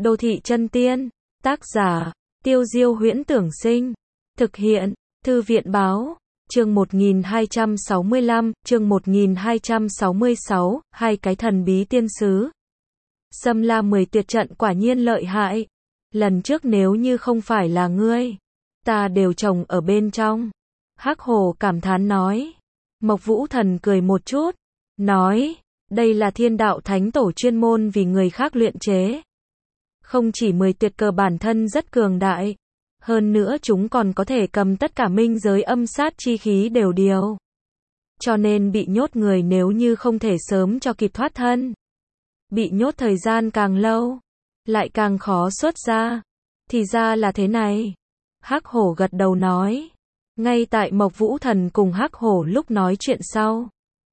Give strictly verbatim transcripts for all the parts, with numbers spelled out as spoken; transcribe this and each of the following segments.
Đô thị chân tiên, tác giả, Tiêu Diêu Huyễn Tưởng Sinh, thực hiện, Thư viện Báo, chương một nghìn hai trăm sáu mươi lăm, chương một nghìn hai trăm sáu mươi sáu, hai cái thần bí tiên sứ. Xâm La mười tuyệt trận quả nhiên lợi hại. Lần trước nếu như không phải là ngươi, ta đều trồng ở bên trong. Hắc Hổ cảm thán nói. Mộc Vũ Thần cười một chút, nói, đây là Thiên Đạo Thánh Tổ chuyên môn vì người khác luyện chế. Không chỉ mười tuyệt cờ bản thân rất cường đại, hơn nữa chúng còn có thể cầm tất cả minh giới âm sát chi khí đều điều. Cho nên bị nhốt người nếu như không thể sớm cho kịp thoát thân, bị nhốt thời gian càng lâu, lại càng khó xuất ra. Thì ra là thế này. Hắc Hổ gật đầu nói. Ngay tại Mộc Vũ Thần cùng Hắc Hổ lúc nói chuyện sau,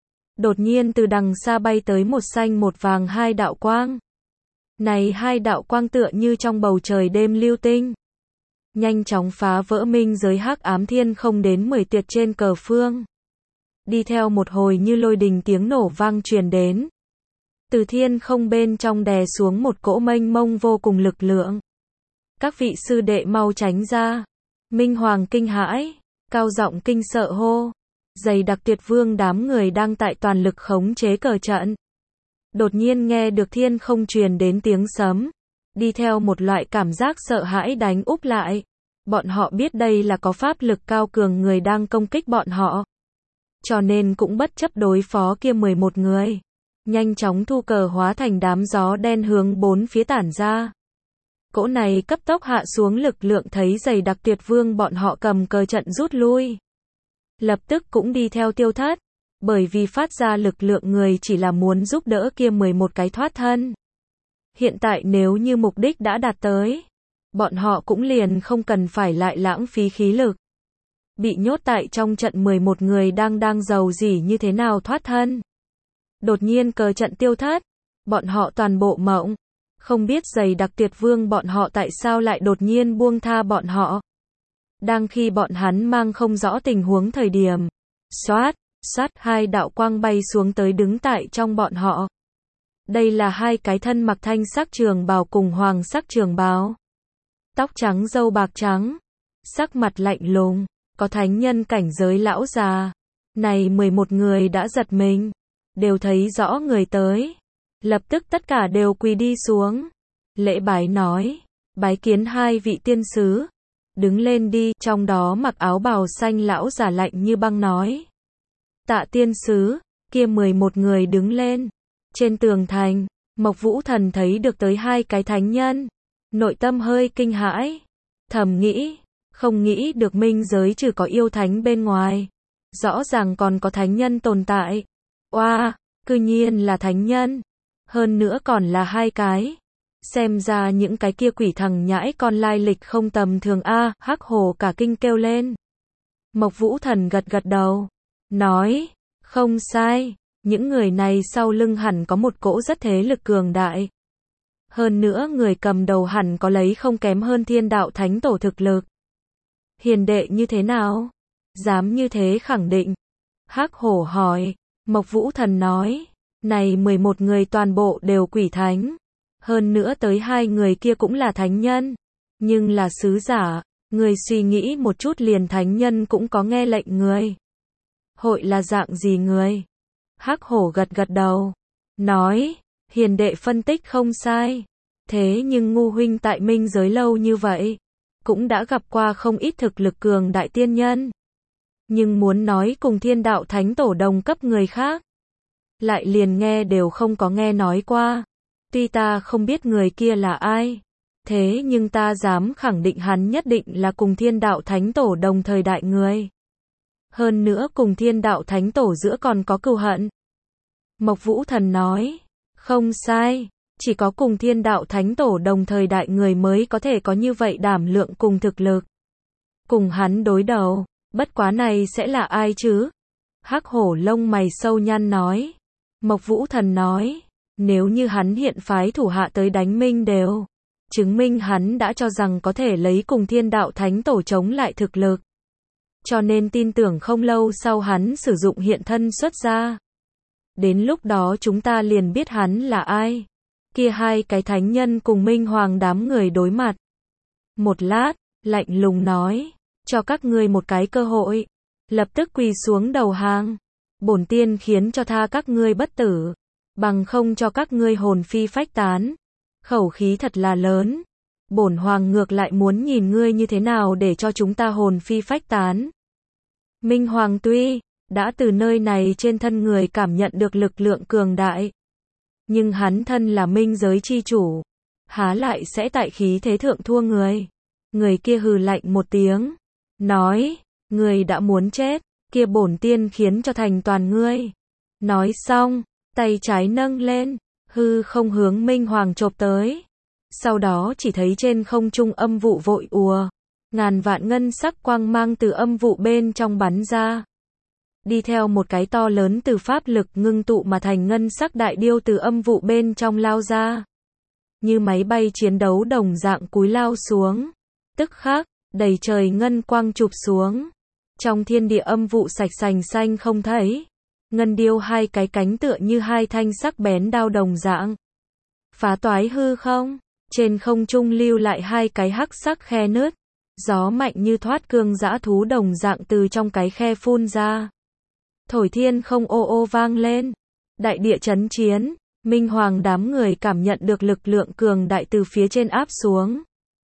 đột nhiên từ đằng xa bay tới một xanh một vàng hai đạo quang. Này hai đạo quang tựa như trong bầu trời đêm lưu tinh, nhanh chóng phá vỡ minh giới hắc ám thiên không đến mười tuyệt trên cờ phương. Đi theo một hồi như lôi đình tiếng nổ vang truyền đến. Từ thiên không bên trong đè xuống một cỗ mênh mông vô cùng lực lượng. Các vị sư đệ mau tránh ra. Minh Hoàng kinh hãi, cao giọng kinh sợ hô. Dày đặc tuyệt vương đám người đang tại toàn lực khống chế cờ trận. Đột nhiên nghe được thiên không truyền đến tiếng sấm. Đi theo một loại cảm giác sợ hãi đánh úp lại. Bọn họ biết đây là có pháp lực cao cường người đang công kích bọn họ. Cho nên cũng bất chấp đối phó kia mười một người. Nhanh chóng thu cờ hóa thành đám gió đen hướng bốn phía tản ra. Cỗ này cấp tốc hạ xuống lực lượng thấy dày đặc tuyệt vương bọn họ cầm cờ trận rút lui. Lập tức cũng đi theo tiêu thất. Bởi vì phát ra lực lượng người chỉ là muốn giúp đỡ kia mười một cái thoát thân. Hiện tại nếu như mục đích đã đạt tới, bọn họ cũng liền không cần phải lại lãng phí khí lực. Bị nhốt tại trong trận mười một người đang đang giàu gì như thế nào thoát thân. Đột nhiên cờ trận tiêu thất, bọn họ toàn bộ mộng. Không biết dày đặc tuyệt vương bọn họ tại sao lại đột nhiên buông tha bọn họ. Đang khi bọn hắn mang không rõ tình huống thời điểm, xoát, xoát hai đạo quang bay xuống tới đứng tại trong bọn họ. Đây là hai cái thân mặc thanh sắc trường bào cùng hoàng sắc trường bào. Tóc trắng râu bạc trắng, sắc mặt lạnh lùng, có thánh nhân cảnh giới lão già. Này mười một người đã giật mình, đều thấy rõ người tới. Lập tức tất cả đều quỳ đi xuống. Lễ bái nói, bái kiến hai vị tiên sứ. Đứng lên đi, trong đó mặc áo bào xanh lão già lạnh như băng nói. Tạ tiên sứ, kia mười một người đứng lên. Trên tường thành, Mộc Vũ Thần thấy được tới hai cái thánh nhân. Nội tâm hơi kinh hãi. Thầm nghĩ, không nghĩ được minh giới trừ có yêu thánh bên ngoài. Rõ ràng còn có thánh nhân tồn tại. Oa, wow, cư nhiên là thánh nhân. Hơn nữa còn là hai cái. Xem ra những cái kia quỷ thằng nhãi con lai lịch không tầm thường a. À, Hắc Hổ cả kinh kêu lên. Mộc Vũ Thần gật gật đầu. Nói, không sai. Những người này sau lưng hẳn có một cỗ rất thế lực cường đại. Hơn nữa người cầm đầu hẳn có lấy không kém hơn Thiên Đạo Thánh Tổ thực lực. Hiền đệ như thế nào? Dám như thế khẳng định. Hắc Hổ hỏi. Mộc Vũ Thần nói. Này mười một người toàn bộ đều quỷ thánh. Hơn nữa tới hai người kia cũng là thánh nhân. Nhưng là sứ giả. Người suy nghĩ một chút liền thánh nhân cũng có nghe lệnh người. Hội là dạng gì người? Hắc Hổ gật gật đầu. Nói. Hiền đệ phân tích không sai. Thế nhưng ngu huynh tại minh giới lâu như vậy. Cũng đã gặp qua không ít thực lực cường đại tiên nhân. Nhưng muốn nói cùng Thiên Đạo Thánh Tổ đồng cấp người khác. Lại liền nghe đều không có nghe nói qua. Tuy ta không biết người kia là ai. Thế nhưng ta dám khẳng định hắn nhất định là cùng Thiên Đạo Thánh Tổ đồng thời đại người. Hơn nữa cùng Thiên Đạo Thánh Tổ giữa còn có cừu hận. Mộc Vũ Thần nói. Không sai. Chỉ có cùng Thiên Đạo Thánh Tổ đồng thời đại người mới có thể có như vậy đảm lượng cùng thực lực. Cùng hắn đối đầu. Bất quá này sẽ là ai chứ? Hắc Hổ lông mày sâu nhăn nói. Mộc Vũ Thần nói. Nếu như hắn hiện phái thủ hạ tới đánh minh đều. Chứng minh hắn đã cho rằng có thể lấy cùng Thiên Đạo Thánh Tổ chống lại thực lực. Cho nên tin tưởng không lâu sau hắn sử dụng hiện thân xuất ra. Đến lúc đó chúng ta liền biết hắn là ai. Kia hai cái thánh nhân cùng Minh Hoàng đám người đối mặt. Một lát, lạnh lùng nói, cho các ngươi một cái cơ hội, lập tức quỳ xuống đầu hàng. Bổn tiên khiến cho tha các ngươi bất tử, bằng không cho các ngươi hồn phi phách tán. Khẩu khí thật là lớn. Bổn hoàng ngược lại muốn nhìn ngươi như thế nào để cho chúng ta hồn phi phách tán. Minh Hoàng tuy đã từ nơi này trên thân người cảm nhận được lực lượng cường đại, nhưng hắn thân là minh giới chi chủ, há lại sẽ tại khí thế thượng thua người. Người kia hừ lạnh một tiếng, nói, người đã muốn chết, kia bổn tiên khiến cho thành toàn ngươi. Nói xong, tay trái nâng lên, hư không hướng Minh Hoàng chộp tới. Sau đó chỉ thấy trên không trung âm vụ vội ùa, ngàn vạn ngân sắc quang mang từ âm vụ bên trong bắn ra. Đi theo một cái to lớn từ pháp lực ngưng tụ mà thành ngân sắc đại điêu từ âm vụ bên trong lao ra. Như máy bay chiến đấu đồng dạng cúi lao xuống. Tức khắc, đầy trời ngân quang chụp xuống. Trong thiên địa âm vụ sạch sành xanh không thấy. Ngân điêu hai cái cánh tựa như hai thanh sắc bén đao đồng dạng. Phá toái hư không, trên không trung lưu lại hai cái hắc sắc khe nứt. Gió mạnh như thoát cương dã thú đồng dạng từ trong cái khe phun ra. Thổi thiên không ô ô vang lên. Đại địa chấn chiến, Minh Hoàng đám người cảm nhận được lực lượng cường đại từ phía trên áp xuống.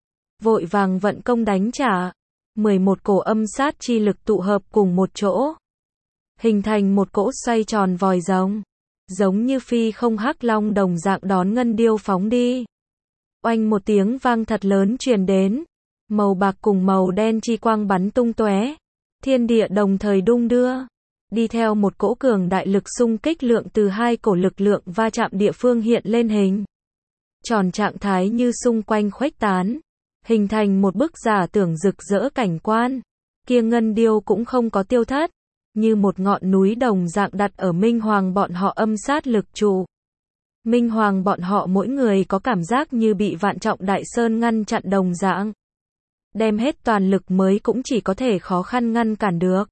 Vội vàng vận công đánh trả. mười một cổ âm sát chi lực tụ hợp cùng một chỗ. Hình thành một cỗ xoay tròn vòi rồng. Giống như phi không hắc long đồng dạng đón ngân điêu phóng đi. Oanh một tiếng vang thật lớn truyền đến. Màu bạc cùng màu đen chi quang bắn tung tóe. Thiên địa đồng thời đung đưa. Đi theo một cỗ cường đại lực xung kích lượng từ hai cổ lực lượng va chạm địa phương hiện lên hình. Tròn trạng thái như xung quanh khuếch tán. Hình thành một bức giả tưởng rực rỡ cảnh quan. Kia ngân điêu cũng không có tiêu thất. Như một ngọn núi đồng dạng đặt ở Minh Hoàng bọn họ âm sát lực trụ. Minh Hoàng bọn họ mỗi người có cảm giác như bị vạn trọng đại sơn ngăn chặn đồng dạng. Đem hết toàn lực mới cũng chỉ có thể khó khăn ngăn cản được.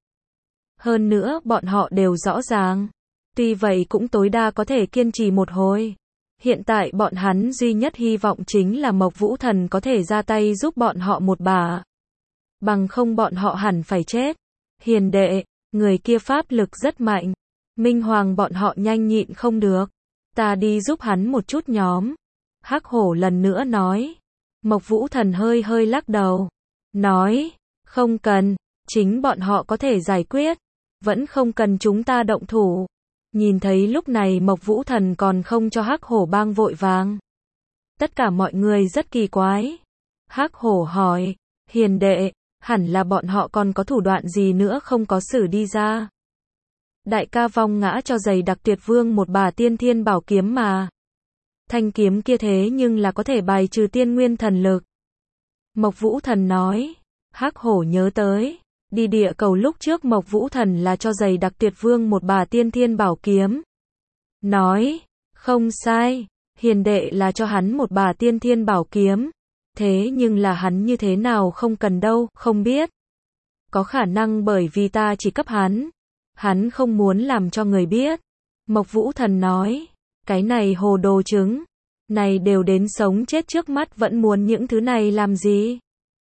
Hơn nữa bọn họ đều rõ ràng. Tuy vậy cũng tối đa có thể kiên trì một hồi. Hiện tại bọn hắn duy nhất hy vọng chính là Mộc Vũ Thần có thể ra tay giúp bọn họ một bà. Bằng không bọn họ hẳn phải chết. Hiền đệ, người kia pháp lực rất mạnh. Minh Hoàng bọn họ nhanh nhịn không được. Ta đi giúp hắn một chút nhóm. Hắc Hổ lần nữa nói. Mộc Vũ Thần hơi hơi lắc đầu. Nói, không cần, chính bọn họ có thể giải quyết. Vẫn không cần chúng ta động thủ. Nhìn thấy lúc này Mộc Vũ Thần còn không cho Hắc Hổ bang vội vàng. Tất cả mọi người rất kỳ quái. Hắc Hổ hỏi, hiền đệ, hẳn là bọn họ còn có thủ đoạn gì nữa không có sử đi ra. Đại ca vong ngã cho giày đặc tuyệt vương một bà tiên thiên bảo kiếm mà. Thanh kiếm kia thế nhưng là có thể bài trừ tiên nguyên thần lực. Mộc Vũ Thần nói, Hắc Hổ nhớ tới. Đi địa cầu lúc trước Mộc Vũ Thần là cho giày đặc tuyệt vương một bà tiên thiên bảo kiếm. Nói, không sai, hiền đệ là cho hắn một bà tiên thiên bảo kiếm. Thế nhưng là hắn như thế nào không cần đâu, không biết. Có khả năng bởi vì ta chỉ cấp hắn. Hắn không muốn làm cho người biết. Mộc Vũ Thần nói, cái này hồ đồ trứng. Này đều đến sống chết trước mắt vẫn muốn những thứ này làm gì.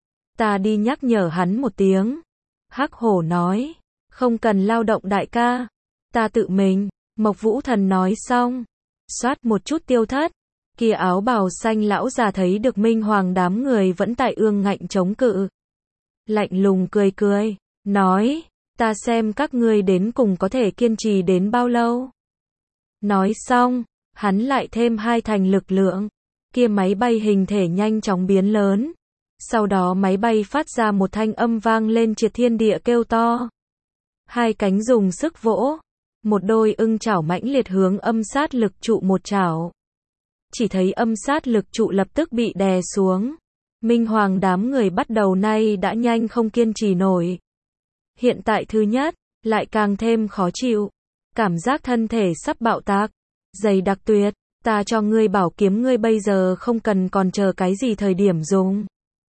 Ta đi nhắc nhở hắn một tiếng. Hắc Hổ nói, không cần lao động đại ca. Ta tự mình. Mộc Vũ Thần nói xong. Xoát một chút tiêu thất. Kia áo bào xanh lão già thấy được Minh Hoàng đám người vẫn tại ương ngạnh chống cự. Lạnh lùng cười cười. Nói, ta xem các ngươi đến cùng có thể kiên trì đến bao lâu. Nói xong, hắn lại thêm hai thành lực lượng. Kia máy bay hình thể nhanh chóng biến lớn. Sau đó máy bay phát ra một thanh âm vang lên triệt thiên địa kêu to. Hai cánh dùng sức vỗ. Một đôi ưng chảo mãnh liệt hướng âm sát lực trụ một chảo. Chỉ thấy âm sát lực trụ lập tức bị đè xuống. Minh Hoàng đám người bắt đầu nay đã nhanh không kiên trì nổi. Hiện tại thứ nhất, lại càng thêm khó chịu. Cảm giác thân thể sắp bạo tạc. Giày đặc tuyệt, ta cho ngươi bảo kiếm ngươi bây giờ không cần còn chờ cái gì thời điểm dùng.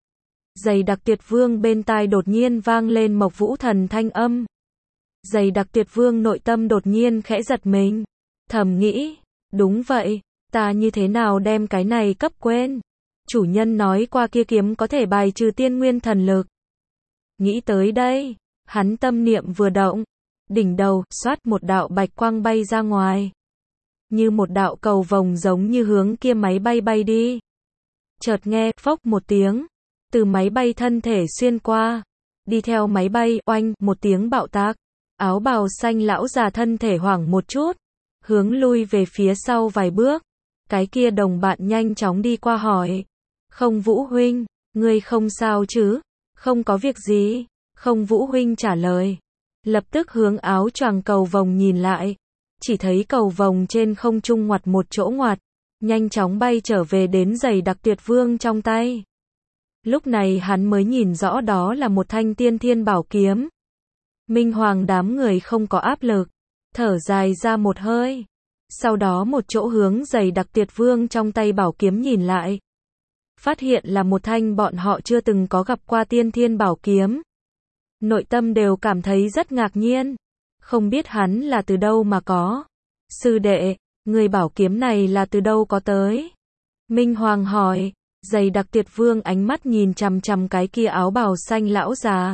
Giày đặc tuyệt vương bên tai đột nhiên vang lên Mộc Vũ Thần thanh âm. Giày đặc tuyệt vương nội tâm đột nhiên khẽ giật mình. Thầm nghĩ, đúng vậy, Ta như thế nào đem cái này cấp quên? Chủ nhân nói qua kia kiếm có thể bài trừ tiên nguyên thần lực. Nghĩ tới đây, hắn tâm niệm vừa động, đỉnh đầu, xoát một đạo bạch quang bay ra ngoài. Như một đạo cầu vồng giống như hướng kia máy bay bay đi. Chợt nghe, phốc một tiếng, từ máy bay thân thể xuyên qua, đi theo máy bay, oanh, một tiếng bạo tạc. Áo bào xanh lão già thân thể hoảng một chút, hướng lui về phía sau vài bước. Cái kia đồng bạn nhanh chóng đi qua hỏi. Không Vũ huynh, ngươi không sao chứ? Không có việc gì. Không Vũ huynh trả lời. Lập tức hướng áo choàng cầu vồng nhìn lại. Chỉ thấy cầu vồng trên không trung ngoặt một chỗ ngoặt. Nhanh chóng bay trở về đến giày đặc tuyệt vương trong tay. Lúc này hắn mới nhìn rõ đó là một thanh tiên thiên bảo kiếm. Minh Hoàng đám người không có áp lực. Thở dài ra một hơi. Sau đó một chỗ hướng giày đặc tuyệt vương trong tay bảo kiếm nhìn lại. Phát hiện là một thanh bọn họ chưa từng có gặp qua tiên thiên bảo kiếm. Nội tâm đều cảm thấy rất ngạc nhiên. Không biết hắn là từ đâu mà có. Sư đệ, người bảo kiếm này là từ đâu có tới? Minh Hoàng hỏi. Giày đặc tuyệt vương ánh mắt nhìn chằm chằm cái kia áo bào xanh lão già.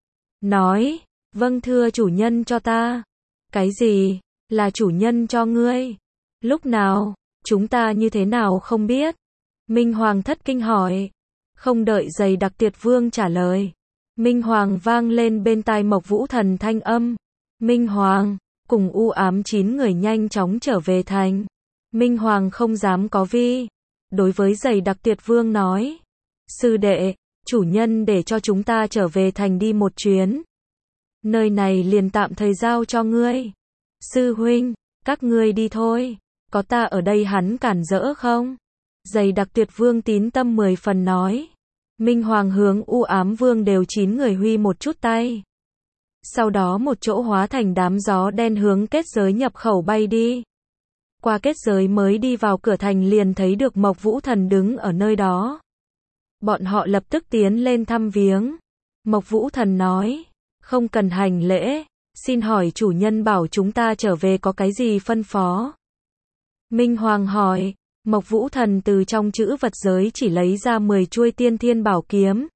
Nói, vâng thưa chủ nhân cho ta. Cái gì? Là chủ nhân cho ngươi? Lúc nào? Chúng ta như thế nào không biết? Minh Hoàng thất kinh hỏi. Không đợi giày đặc tuyệt vương trả lời. Minh Hoàng vang lên bên tai Mộc Vũ Thần thanh âm. Minh Hoàng, cùng u ám chín người nhanh chóng trở về thành. Minh Hoàng không dám có vi. Đối với giày đặc tuyệt vương nói. Sư đệ, chủ nhân để cho chúng ta trở về thành đi một chuyến. Nơi này liền tạm thời giao cho ngươi. Sư huynh, các ngươi đi thôi. Có ta ở đây hắn cản rỡ không? Giày đặc tuyệt vương tín tâm mười phần nói. Minh Hoàng hướng u ám vương đều chín người huy một chút tay. Sau đó một chỗ hóa thành đám gió đen hướng kết giới nhập khẩu bay đi. Qua kết giới mới đi vào cửa thành liền thấy được Mộc Vũ Thần đứng ở nơi đó. Bọn họ lập tức tiến lên thăm viếng. Mộc Vũ Thần nói, không cần hành lễ, xin hỏi chủ nhân bảo chúng ta trở về có cái gì phân phó? Minh Hoàng hỏi, Mộc Vũ Thần từ trong chữ vật giới chỉ lấy ra mười chuôi tiên thiên bảo kiếm.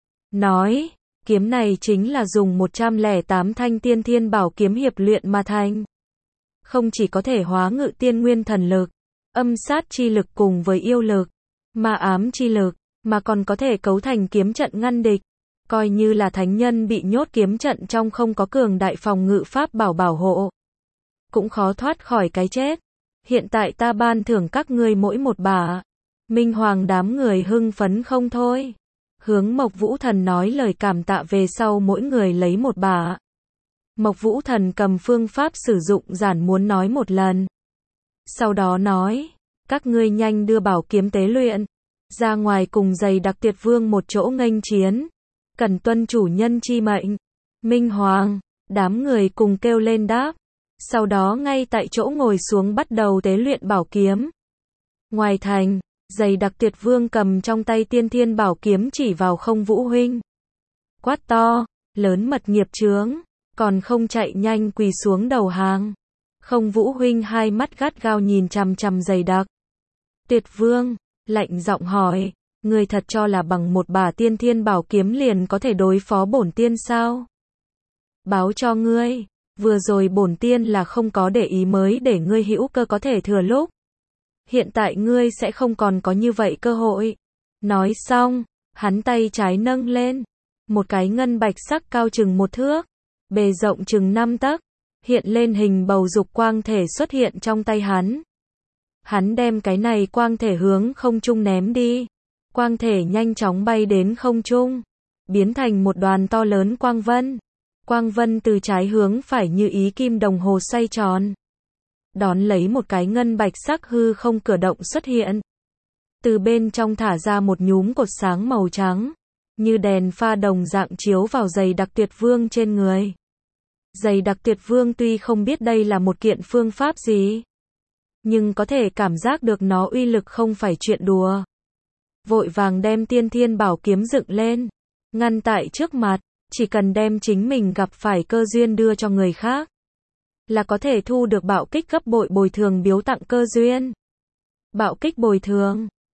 Nói, kiếm này chính là dùng một trăm lẻ tám thanh tiên thiên bảo kiếm hiệp luyện mà thành. Không chỉ có thể hóa ngự tiên nguyên thần lực, âm sát chi lực cùng với yêu lực, ma ám chi lực, mà còn có thể cấu thành kiếm trận ngăn địch. Coi như là thánh nhân bị nhốt kiếm trận trong không có cường đại phòng ngự pháp bảo bảo hộ, cũng khó thoát khỏi cái chết. Hiện tại ta ban thưởng các ngươi mỗi một bả. Minh Hoàng đám người hưng phấn không thôi. Hướng Mộc Vũ Thần nói lời cảm tạ về sau mỗi người lấy một bả. Mộc Vũ Thần cầm phương pháp sử dụng giản muốn nói một lần. Sau đó nói, các ngươi nhanh đưa bảo kiếm tế luyện, ra ngoài cùng giày đặc tuyệt vương một chỗ nghênh chiến. Cần tuân chủ nhân chi mệnh. Minh Hoàng, đám người cùng kêu lên đáp. Sau đó ngay tại chỗ ngồi xuống bắt đầu tế luyện bảo kiếm. Ngoài thành, giày đặc tuyệt vương cầm trong tay tiên thiên bảo kiếm chỉ vào Không Vũ huynh. Quát to, lớn mật nghiệp chướng, còn không chạy nhanh quỳ xuống đầu hàng. Không Vũ huynh hai mắt gắt gao nhìn chằm chằm giày đặc tuyệt vương, lạnh giọng hỏi, ngươi thật cho là bằng một bả tiên thiên bảo kiếm liền có thể đối phó bổn tiên sao? Báo cho ngươi, vừa rồi bổn tiên là không có để ý mới để ngươi hữu cơ có thể thừa lúc. Hiện tại ngươi sẽ không còn có như vậy cơ hội. Nói xong, hắn tay trái nâng lên, một cái ngân bạch sắc cao chừng một thước, bề rộng chừng năm tấc, hiện lên hình bầu dục quang thể xuất hiện trong tay hắn. Hắn đem cái này quang thể hướng không trung ném đi. Quang thể nhanh chóng bay đến không trung, biến thành một đoàn to lớn quang vân. Quang vân từ trái hướng phải như ý kim đồng hồ xoay tròn. Đón lấy một cái ngân bạch sắc hư không cửa động xuất hiện. Từ bên trong thả ra một nhúm cột sáng màu trắng, như đèn pha đồng dạng chiếu vào giày đặc tuyệt vương trên người. Giày đặc tuyệt vương tuy không biết đây là một kiện phương pháp gì, nhưng có thể cảm giác được nó uy lực không phải chuyện đùa. Vội vàng đem tiên thiên bảo kiếm dựng lên, ngăn tại trước mặt, chỉ cần đem chính mình gặp phải cơ duyên đưa cho người khác, là có thể thu được bạo kích gấp bội bồi thường biếu tặng cơ duyên. Bạo kích bồi thường.